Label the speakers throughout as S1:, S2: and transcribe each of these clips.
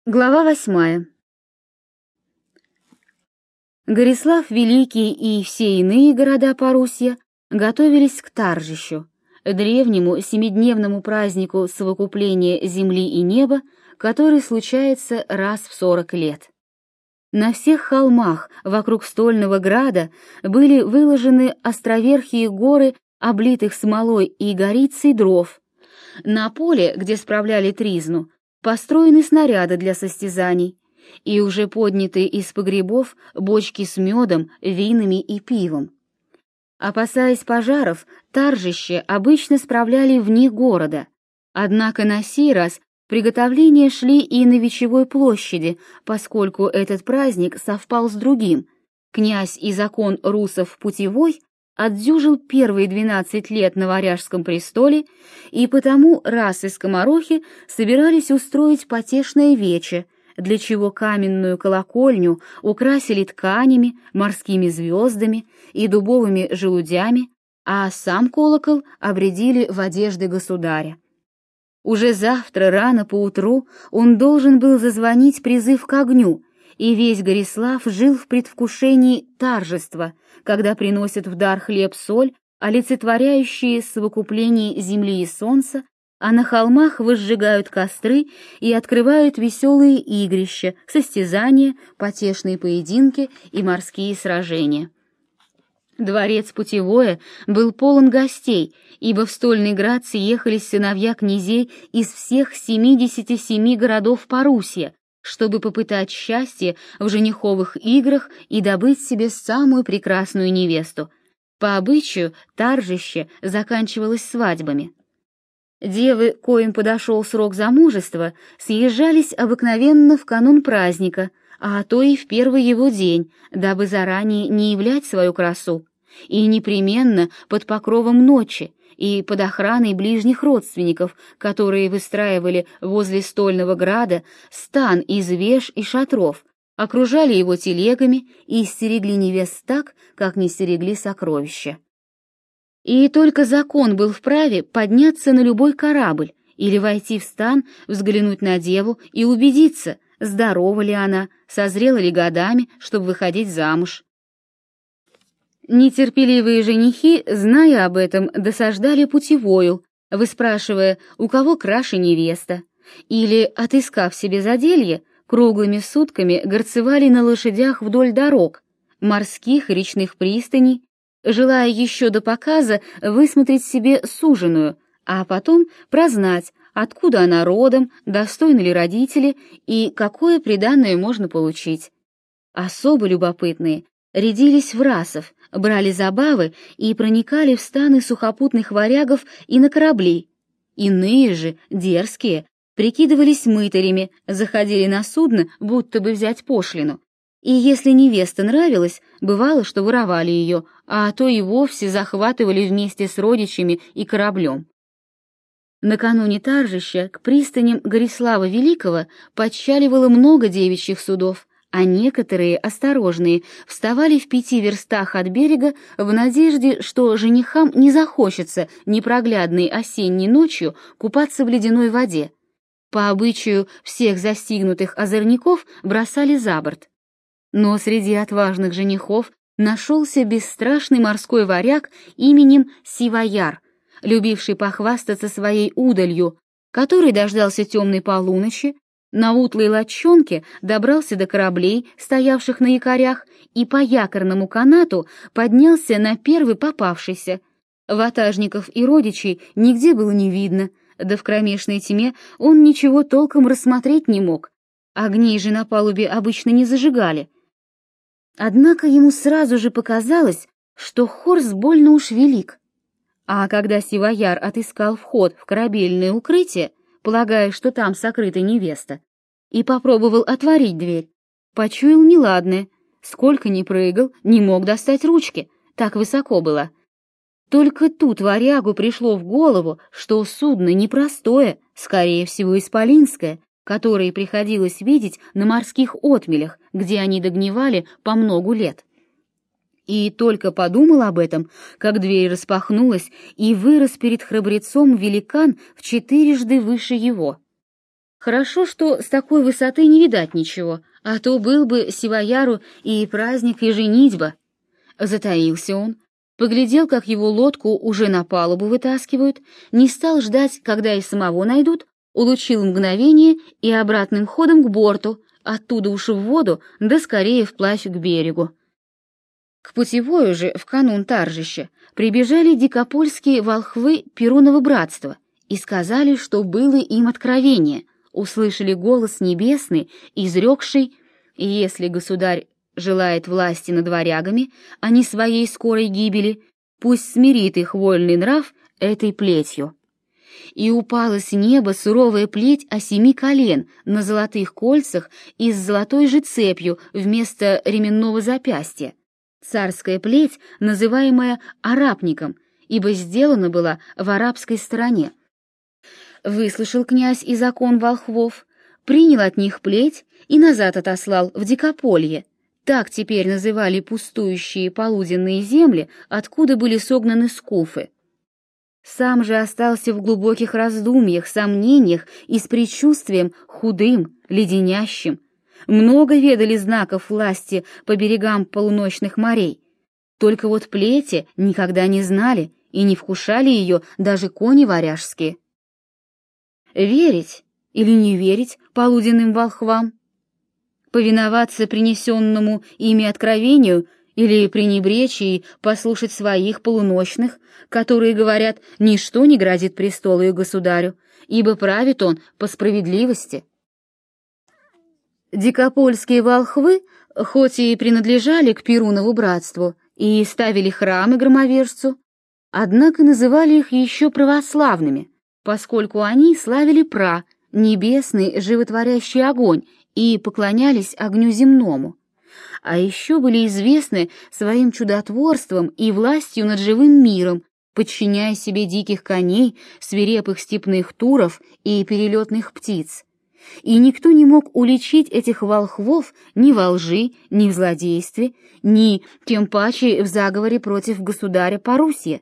S1: Глава 8. Горислав Великий и все иные города Парусья готовились к Таржищу, древнему семидневному празднику совокупления земли и неба, который случается раз в 40 лет. На всех холмах вокруг стольного града были выложены островерхие горы, облитых смолой и горицей дров. На поле, где справляли тризну, построены снаряды для состязаний, и уже подняты из погребов бочки с медом, винами и пивом. Опасаясь пожаров, торжище обычно справляли вне города, однако на сей раз приготовления шли и на Вечевой площади, поскольку этот праздник совпал с другим. Князь и закон русов Путевой отдюжил первые 12 лет на Варяжском престоле, и потому раз и скоморохи собирались устроить потешное вече, для чего каменную колокольню украсили тканями, морскими звездами и дубовыми желудями, а сам колокол обрядили в одежды государя. Уже завтра рано поутру он должен был зазвонить призыв к огню, и весь Горислав жил в предвкушении торжества, когда приносят в дар хлеб-соль, олицетворяющие совокупление земли и солнца, а на холмах возжигают костры и открывают веселые игрища, состязания, потешные поединки и морские сражения. Дворец Путевое был полон гостей, ибо в Стольный град съехались сыновья князей из всех 77 городов Парусья, чтобы попытать счастье в жениховых играх и добыть себе самую прекрасную невесту. По обычаю торжище заканчивалось свадьбами. Девы, коим подошел срок замужества, съезжались обыкновенно в канун праздника, а то и в первый его день, дабы заранее не являть свою красу, и непременно под покровом ночи и под охраной ближних родственников, которые выстраивали возле Стольного града стан из веж и шатров, окружали его телегами и стерегли невест так, как не стерегли сокровища. И только закон был вправе подняться на любой корабль или войти в стан, взглянуть на деву и убедиться, здорова ли она, созрела ли годами, чтобы выходить замуж. Нетерпеливые женихи, зная об этом, досаждали Путевою, выспрашивая, у кого краше невеста, или, отыскав себе заделье, круглыми сутками горцевали на лошадях вдоль дорог, морских и речных пристаней, желая еще до показа высмотреть себе суженую, а потом прознать, откуда она родом, достойны ли родители и какое приданое можно получить. Особо любопытные рядились в расов, брали забавы и проникали в станы сухопутных варягов и на корабли. Иные же, дерзкие, прикидывались мытарями, заходили на судно, будто бы взять пошлину. И если невеста нравилась, бывало, что воровали ее, а то и вовсе захватывали вместе с родичами и кораблем. Накануне торжища к пристаням Горислава Великого подчаливало много девичьих судов, а некоторые, осторожные, вставали в 5 верстах от берега в надежде, что женихам не захочется непроглядной осенней ночью купаться в ледяной воде. По обычаю всех застигнутых озорников бросали за борт. Но среди отважных женихов нашелся бесстрашный морской варяг именем Сивояр, любивший похвастаться своей удалью, который дождался темной полуночи, на утлой лодчонке добрался до кораблей, стоявших на якорях, и по якорному канату поднялся на первый попавшийся. Ватажников и родичей нигде было не видно, да в кромешной тьме он ничего толком рассмотреть не мог. Огней же на палубе обычно не зажигали. Однако ему сразу же показалось, что Хорс больно уж велик. А когда Сивояр отыскал вход в корабельное укрытие, полагая, что там сокрыта невеста, и попробовал отворить дверь, почуял неладное, сколько ни прыгал, не мог достать ручки, так высоко было. Только тут варягу пришло в голову, что судно непростое, скорее всего исполинское, которые приходилось видеть на морских отмелях, где они догнивали по многу лет. И только подумал об этом, как дверь распахнулась, и вырос перед храбрецом великан в 4 выше его. Хорошо, что с такой высоты не видать ничего, а то был бы сивояру и праздник, и женитьба. Затаился он, поглядел, как его лодку уже на палубу вытаскивают, не стал ждать, когда и самого найдут, улучил мгновение и обратным ходом к борту, оттуда уж в воду, да скорее вплавь к берегу. К путевою же в канун торжища прибежали дикопольские волхвы Перуново братства и сказали, что было им откровение, услышали голос небесный, изрекший: «Если государь желает власти над варягами, а не своей скорой гибели, пусть смирит их вольный нрав этой плетью». И упала с неба суровая плеть о 7 колен на золотых кольцах и с золотой же цепью вместо ременного запястья. Царская плеть, называемая арапником, ибо сделана была в арабской стороне. Выслушал князь и закон волхвов, принял от них плеть и назад отослал в Дикополье. Так теперь называли пустующие полуденные земли, откуда были согнаны скуфы. Сам же остался в глубоких раздумьях, сомнениях и с предчувствием худым, леденящим. Много ведали знаков власти по берегам полуночных морей. Только вот плети никогда не знали и не вкушали ее даже кони варяжские. Верить или не верить полуденным волхвам? Повиноваться принесенному ими откровению или пренебречь и послушать своих полуночных, которые говорят: ничто не грозит престолу и государю, ибо правит он по справедливости? Дикопольские волхвы, хоть и принадлежали к Перунову братству и ставили храмы громовержцу, однако называли их еще православными, поскольку они славили Пра, небесный животворящий огонь, и поклонялись огню земному. А еще были известны своим чудотворством и властью над живым миром, подчиняя себе диких коней, свирепых степных туров и перелетных птиц. И никто не мог уличить этих волхвов ни во лжи, ни в злодействе, ни, тем паче, в заговоре против государя Парусья.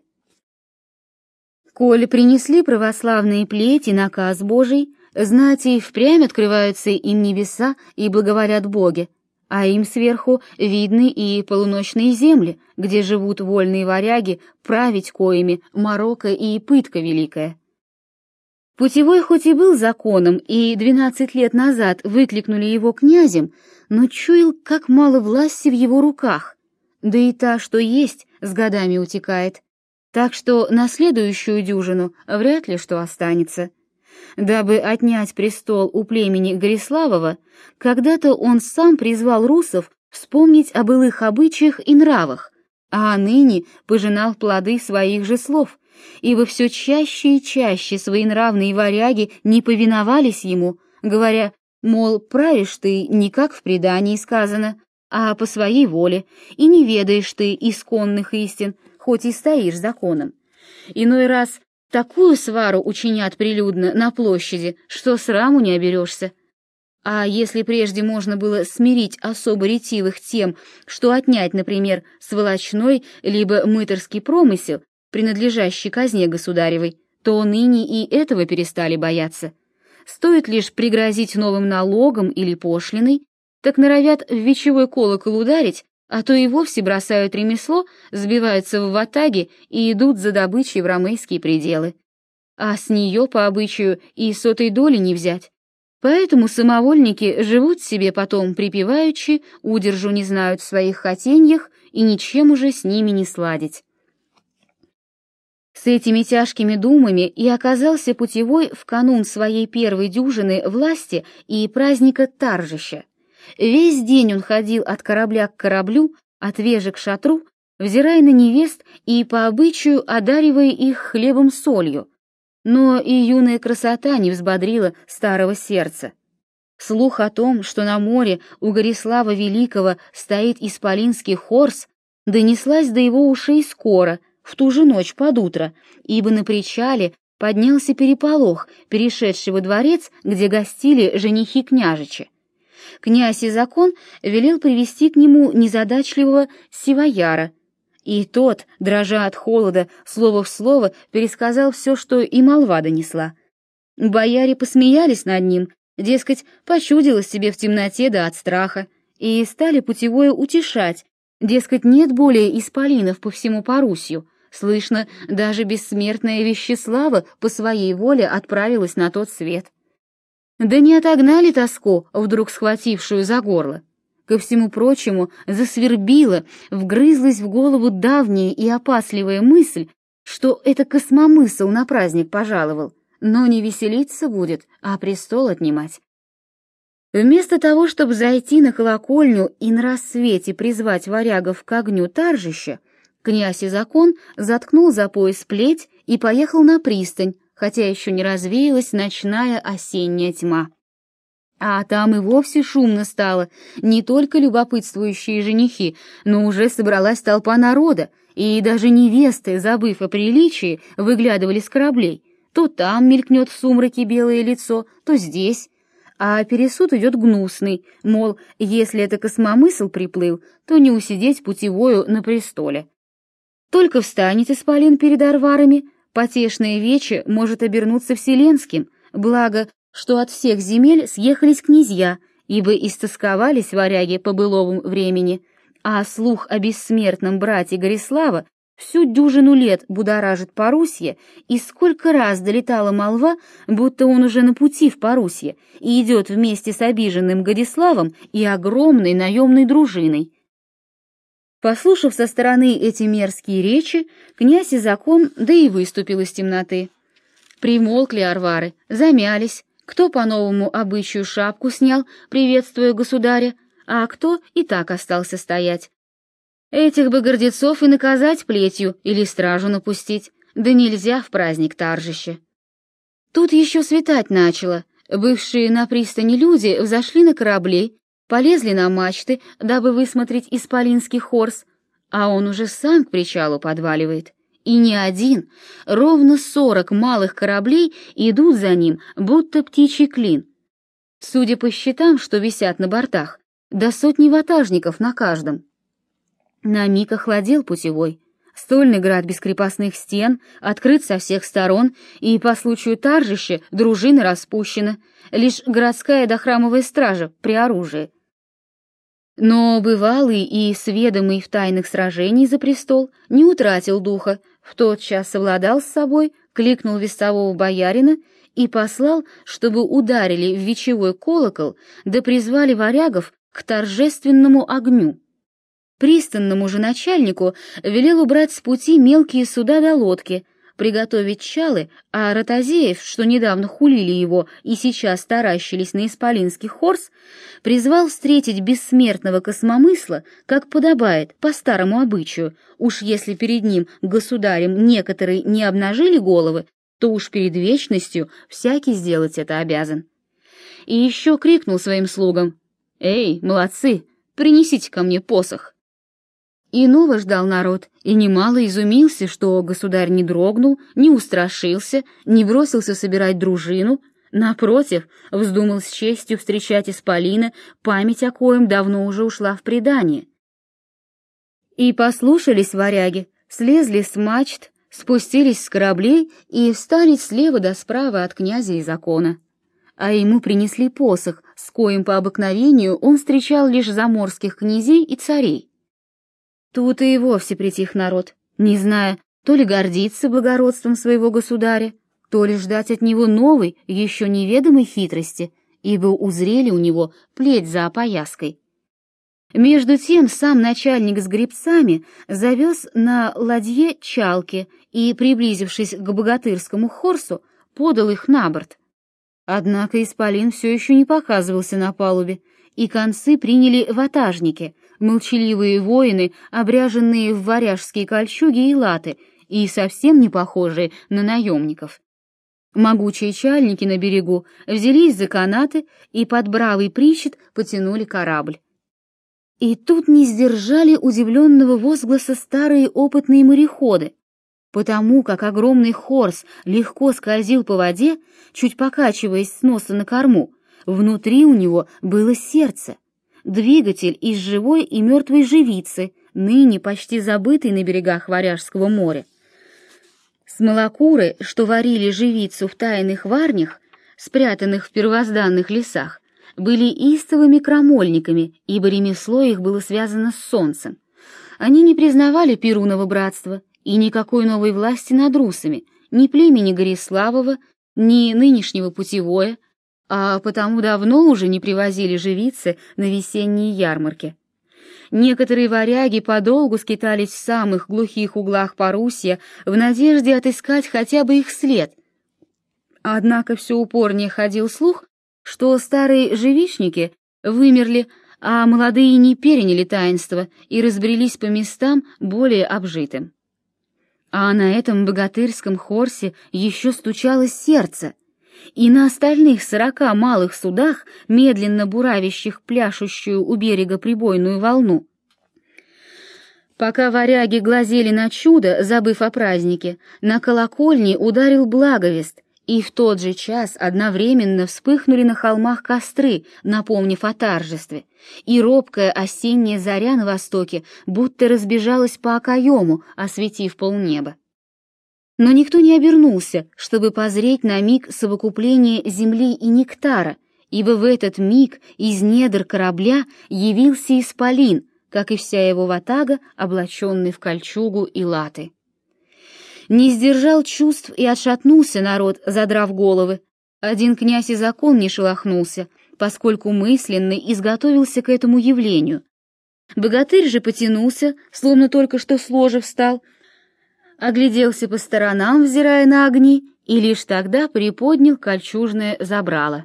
S1: Коли принесли православные плети наказ Божий, знати и впрямь открываются им небеса и благоволят боги, а им сверху видны и полуночные земли, где живут вольные варяги, править коими морока и пытка великая. Путевой хоть и был законом, и 12 лет назад выкликнули его князем, но чуял, как мало власти в его руках, да и та, что есть, с годами утекает, так что на следующую дюжину вряд ли что останется. Дабы отнять престол у племени Гориславова, когда-то он сам призвал русов вспомнить о былых обычаях и нравах, а ныне пожинал плоды своих же слов, ибо все чаще и чаще своенравные варяги не повиновались ему, говоря, мол, правишь ты не как в предании сказано, а по своей воле, и не ведаешь ты исконных истин, хоть и стоишь законом. Иной раз такую свару учинят прилюдно на площади, что сраму не оберешься. А если прежде можно было смирить особо ретивых тем, что отнять, например, сволочной либо мытарский промысел, принадлежащий казне государевой, то ныне и этого перестали бояться. Стоит лишь пригрозить новым налогом или пошлиной, так норовят в вечевой колокол ударить, а то и вовсе бросают ремесло, сбиваются в ватаги и идут за добычей в ромейские пределы. А с нее, по обычаю, и сотой доли не взять. Поэтому самовольники живут себе потом припеваючи, удержу не знают в своих хотеньях и ничем уже с ними не сладить. С этими тяжкими думами и оказался путевой в канун своей первой дюжины власти и праздника торжища. Весь день он ходил от корабля к кораблю, от вежи к шатру, взирая на невест и по обычаю одаривая их хлебом-солью. Но и юная красота не взбодрила старого сердца. Слух о том, что на море у Горислава Великого стоит исполинский хорс, донеслась до его ушей скоро, в ту же ночь под утро, ибо на причале поднялся переполох, перешедший во дворец, где гостили женихи княжичи. Князь и закон велел привести к нему незадачливого сивояра, и тот, дрожа от холода, слово в слово пересказал все, что и молва донесла. Бояре посмеялись над ним, дескать, почудилось себе в темноте да от страха, и стали путевое утешать, дескать, нет более исполинов по всему Парусью, слышно, даже бессмертная Вещеслава по своей воле отправилась на тот свет. Да не отогнали тоску, вдруг схватившую за горло. Ко всему прочему, засвербила, вгрызлась в голову давняя и опасливая мысль, что это космомысл на праздник пожаловал, но не веселиться будет, а престол отнимать. Вместо того, чтобы зайти на колокольню и на рассвете призвать варягов к огню торжища, князь Изакон заткнул за пояс плеть и поехал на пристань, хотя еще не развеялась ночная осенняя тьма. А там и вовсе шумно стало, не только любопытствующие женихи, но уже собралась толпа народа, и даже невесты, забыв о приличии, выглядывали с кораблей. То там мелькнет в сумраке белое лицо, то здесь. А пересуд идет гнусный, мол, если это космомысл приплыл, то не усидеть путевою на престоле. Только встанет исполин перед арварами, потешное вече может обернуться вселенским, благо, что от всех земель съехались князья, ибо истосковались варяги по былому времени, а слух о бессмертном брате Горислава всю дюжину лет будоражит Парусье, и сколько раз долетала молва, будто он уже на пути в Парусье и идет вместе с обиженным Годиславом и огромной наемной дружиной. Послушав со стороны эти мерзкие речи, князь Изакон да и выступил из темноты. Примолкли арвары, замялись, кто по новому обычаю шапку снял, приветствуя государя, а кто и так остался стоять. Этих бы гордецов и наказать плетью или стражу напустить, да нельзя в праздник торжище. Тут еще светать начало, бывшие на пристани люди взошли на корабли, полезли на мачты, дабы высмотреть исполинский хорс, а он уже сам к причалу подваливает. И не один, ровно 40 малых кораблей идут за ним, будто птичий клин. Судя по щитам, что висят на бортах, до сотни ватажников на каждом. На миг охладел путевой. Стольный град без крепостных стен, открыт со всех сторон, и по случаю торжища дружина распущена, лишь городская да храмовая стража при оружии. Но бывалый и сведомый в тайных сражений за престол не утратил духа, в тот час совладал с собой, кликнул вестового боярина и послал, чтобы ударили в вечевой колокол, да призвали варягов к торжественному огню. Пристанному же начальнику велел убрать с пути мелкие суда да лодки, приготовить чалы, а ротозеев, что недавно хулили его и сейчас таращились на исполинский хорс, призвал встретить бессмертного космомысла, как подобает, по старому обычаю. Уж если перед ним, государем, некоторые не обнажили головы, то уж перед вечностью всякий сделать это обязан. И еще крикнул своим слугам: «Эй, молодцы, принесите ко мне посох!» Иного ждал народ, и немало изумился, что государь не дрогнул, не устрашился, не бросился собирать дружину, напротив, вздумал с честью встречать исполина, память о коем давно уже ушла в предание. И послушались варяги, слезли с мачт, спустились с кораблей и встали слева да справа от князя Изакона. А ему принесли посох, с коим по обыкновению он встречал лишь заморских князей и царей. Тут и вовсе притих народ, не зная, то ли гордиться благородством своего государя, то ли ждать от него новой, еще неведомой хитрости, ибо узрели у него плеть за опояской. Между тем сам начальник с гребцами завез на ладье чалки и, приблизившись к богатырскому хорсу, подал их на борт. Однако исполин все еще не показывался на палубе, и концы приняли ватажники, молчаливые воины, обряженные в варяжские кольчуги и латы, и совсем не похожие на наемников. Могучие чальники на берегу взялись за канаты и под бравый причет потянули корабль. И тут не сдержали удивленного возгласа старые опытные мореходы, потому как огромный хорс легко скользил по воде, чуть покачиваясь с носа на корму, внутри у него было сердце, двигатель из живой и мертвой живицы, ныне почти забытый на берегах Варяжского моря. Смолокуры, что варили живицу в тайных варнях, спрятанных в первозданных лесах, были истовыми крамольниками, ибо ремесло их было связано с солнцем. Они не признавали Перунова братства и никакой новой власти над русами, ни племени Гориславова, ни нынешнего Путевое, а потому давно уже не привозили живицы на весенние ярмарки. Некоторые варяги подолгу скитались в самых глухих углах Парусья в надежде отыскать хотя бы их след. Однако все упорнее ходил слух, что старые живичники вымерли, а молодые не переняли таинство и разбрелись по местам более обжитым. А на этом богатырском хорсе еще стучалось сердце, и на остальных 40 малых судах, медленно буравящих пляшущую у берега прибойную волну. Пока варяги глазели на чудо, забыв о празднике, на колокольне ударил благовест, и в тот же час одновременно вспыхнули на холмах костры, напомнив о торжестве, и робкая осенняя заря на востоке будто разбежалась по окоему, осветив полнеба. Но никто не обернулся, чтобы позреть на миг совокупления земли и нектара, ибо в этот миг из недр корабля явился исполин, как и вся его ватага, облаченный в кольчугу и латы. Не сдержал чувств и отшатнулся народ, задрав головы. Один князь и закон не шелохнулся, поскольку мысленно изготовился к этому явлению. Богатырь же потянулся, словно только что с ложа встал, огляделся по сторонам, взирая на огни, и лишь тогда приподнял кольчужное забрало.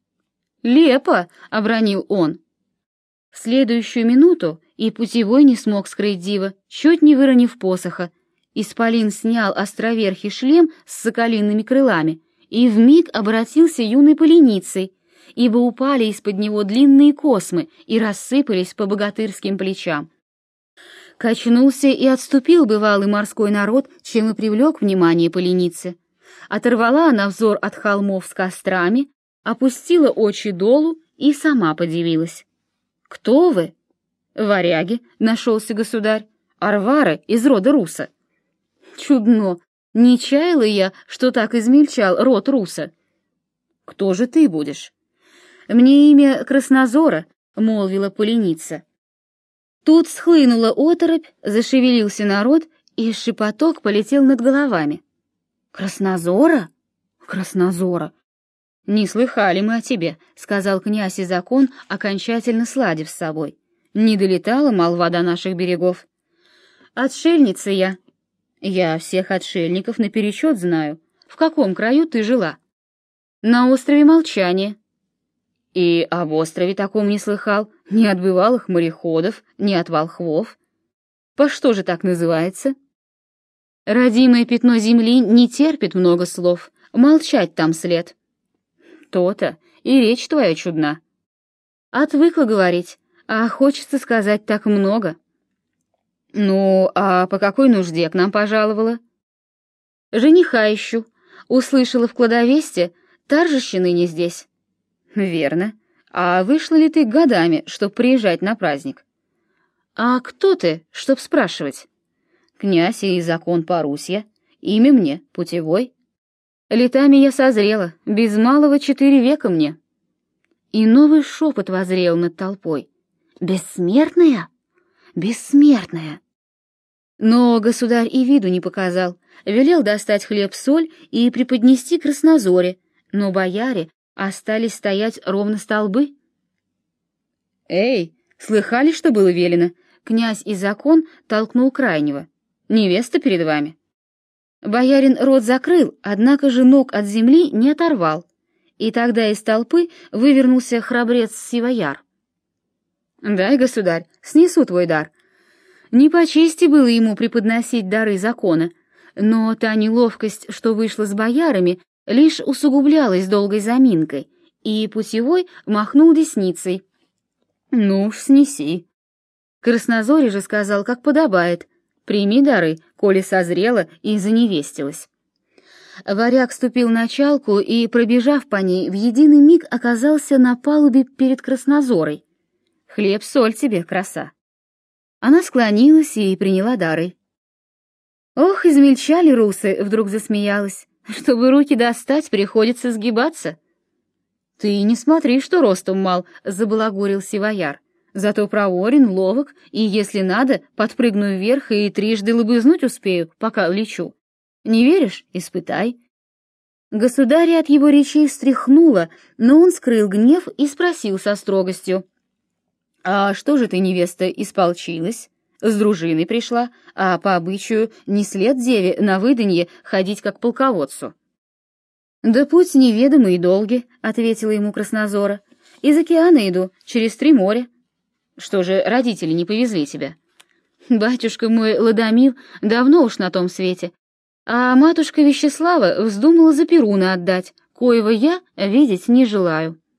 S1: «Лепо!» — обронил он. В следующую минуту и Путевой не смог скрыть диво, чуть не выронив посоха. Исполин снял островерхий шлем с соколиными крылами и вмиг обратился юной поленицей, ибо упали из-под него длинные космы и рассыпались по богатырским плечам. Качнулся и отступил бывалый морской народ, чем и привлек внимание поленицы. Оторвала она взор от холмов с кострами, опустила очи долу и сама подивилась. «Кто вы?» «Варяги», — нашелся государь, — «арвары из рода руса». «Чудно! Не чаяла я, что так измельчал род руса». «Кто же ты будешь?» «Мне имя Краснозора», — молвила поленица. Тут схлынула оторопь, зашевелился народ, и шепоток полетел над головами. «Краснозора? Краснозора! Не слыхали мы о тебе», — сказал князь и закон, окончательно сладив с собой. «Не долетала молва до наших берегов». «Отшельница я». «Я всех отшельников наперечет знаю. В каком краю ты жила?» «На острове Молчания». «И об острове таком не слыхал, ни от бывалых мореходов, ни от волхвов. По что же так называется?» «Родимое пятно земли не терпит много слов, молчать там след». «То-то, и речь твоя чудна». «Отвыкла говорить, а хочется сказать так много». «Ну, а по какой нужде к нам пожаловала?» «Жениха ищу. Услышала в кладовесте, торжище ныне здесь». «Верно. А вышла ли ты годами, чтоб приезжать на праздник?» «А кто ты, чтоб спрашивать?» «Князь и закон Парусья. Имя мне Путевой. Летами я созрела, без малого 4 века мне». И новый шепот возрел над толпой. «Бессмертная? Бессмертная!» Но государь и виду не показал, велел достать хлеб-соль и преподнести Краснозоре, но бояре остались стоять ровно столбы. «Эй, слыхали, что было велено?» Князь и закон толкнул крайнего. «Невеста перед вами». Боярин рот закрыл, однако же ног от земли не оторвал, и тогда из толпы вывернулся храбрец Сивояр. «Дай, государь, снесу твой дар». Не по чести было ему преподносить дары закона, но та неловкость, что вышла с боярами, лишь усугублялась долгой заминкой, и Путевой махнул десницей. «Ну уж снеси». Краснозоре же сказал, как подобает: «Прими дары, коли созрела и заневестилась». Варяг ступил на чалку и, пробежав по ней, в единый миг оказался на палубе перед Краснозорой. «Хлеб-соль тебе, краса». Она склонилась и приняла дары. «Ох, измельчали русы!» — вдруг засмеялась. «Чтобы руки достать, приходится сгибаться». «Ты не смотри, что ростом мал», — забалагурил сивояр. «Зато проворен, ловок, и, если надо, подпрыгну вверх и трижды лобызнуть успею, пока лечу. Не веришь? Испытай». Государя от его речей встряхнуло, но он скрыл гнев и спросил со строгостью: «А что же ты, невеста, исполчилась? С дружиной пришла, а по обычаю не след деве на выданье ходить как полководцу». «Да путь неведомый и долгий», — ответила ему Краснозора. «Из океана иду, через 3 моря». «Что же, родители не повезли тебя?» «Батюшка мой Ладомир давно уж на том свете, а матушка Вещеслава вздумала за Перуна отдать, коего я видеть не желаю».